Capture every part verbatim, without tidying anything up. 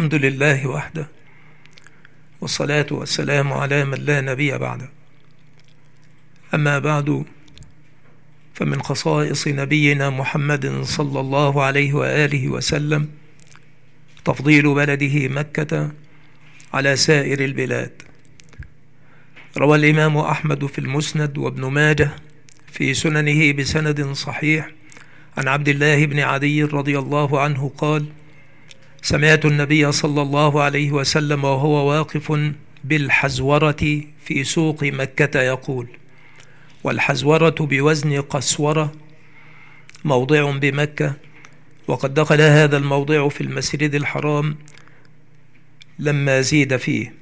الحمد لله وحده، والصلاة والسلام على من لا نبي بعده. أما بعد، فمن خصائص نبينا محمد صلى الله عليه وآله وسلم تفضيل بلده مكة على سائر البلاد. روى الإمام أحمد في المسند وابن ماجه في سننه بسند صحيح عن عبد الله بن عدي رضي الله عنه قال: سمعت النبي صلى الله عليه وسلم وهو واقف بالحزورة في سوق مكة يقول: والحزورة بوزن قسورة، موضع بمكة، وقد دخل هذا الموضع في المسجد الحرام لما زيد فيه.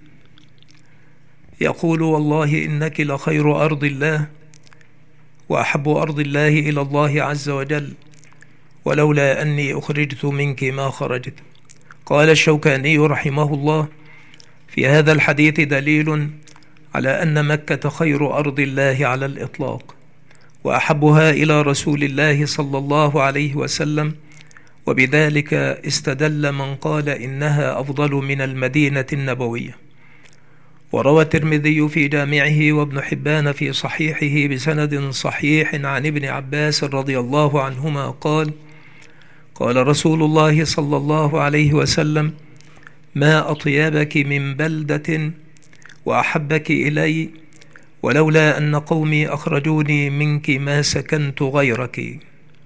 يقول: والله إنك لخير أرض الله وأحب أرض الله إلى الله عز وجل، ولولا أني أخرجت منك ما خرجت. قال الشوكاني رحمه الله: في هذا الحديث دليل على أن مكة خير أرض الله على الإطلاق، وأحبها إلى رسول الله صلى الله عليه وسلم، وبذلك استدل من قال إنها أفضل من المدينة النبوية. وروى الترمذي في جامعه وابن حبان في صحيحه بسند صحيح عن ابن عباس رضي الله عنهما قال: قال رسول الله صلى الله عليه وسلم: ما أطيبك من بلدة وأحبك إلي، ولولا أن قومي أخرجوني منك ما سكنت غيرك.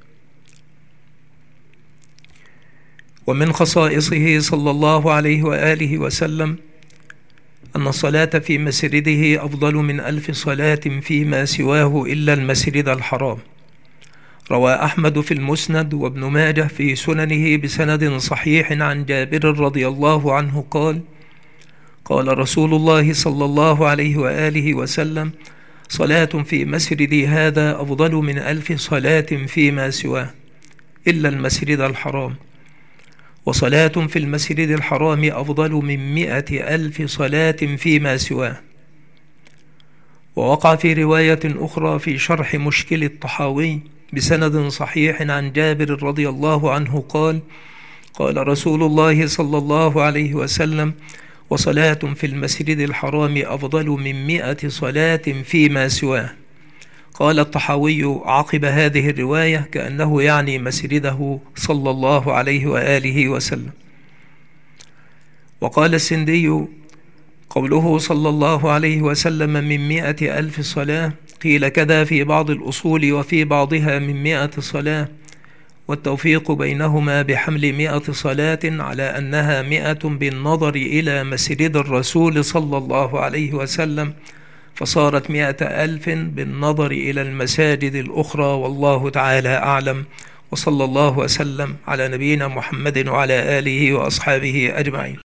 ومن خصائصه صلى الله عليه وآله وسلم أن الصلاة في مسجده أفضل من ألف صلاة فيما سواه إلا المسجد الحرام. روى أحمد في المسند وابن ماجه في سننه بسند صحيح عن جابر رضي الله عنه قال: قال رسول الله صلى الله عليه وآله وسلم: صلاة في مسجدي هذا أفضل من ألف صلاة فيما سواه إلا المسجد الحرام، وصلاة في المسجد الحرام أفضل من مئة ألف صلاة فيما سواه. ووقع في رواية أخرى في شرح مشكل الطحاوي بسند صحيح عن جابر رضي الله عنه قال: قال رسول الله صلى الله عليه وسلم: وصلاة في المسجد الحرام أفضل من مئة صلاة فيما سواه. قال الطحاوي عقب هذه الرواية كأنه يعني مسجده صلى الله عليه وآله وسلم. وقال السندي: قوله صلى الله عليه وسلم من مئة ألف صلاة قيل كذا في بعض الأصول وفي بعضها من مئة صلاة، والتوفيق بينهما بحمل مئة صلاة على أنها مئة بالنظر إلى مسجد الرسول صلى الله عليه وسلم، فصارت مئة ألف بالنظر إلى المساجد الأخرى، والله تعالى أعلم. وصلى الله وسلم على نبينا محمد وعلى آله وأصحابه أجمعين.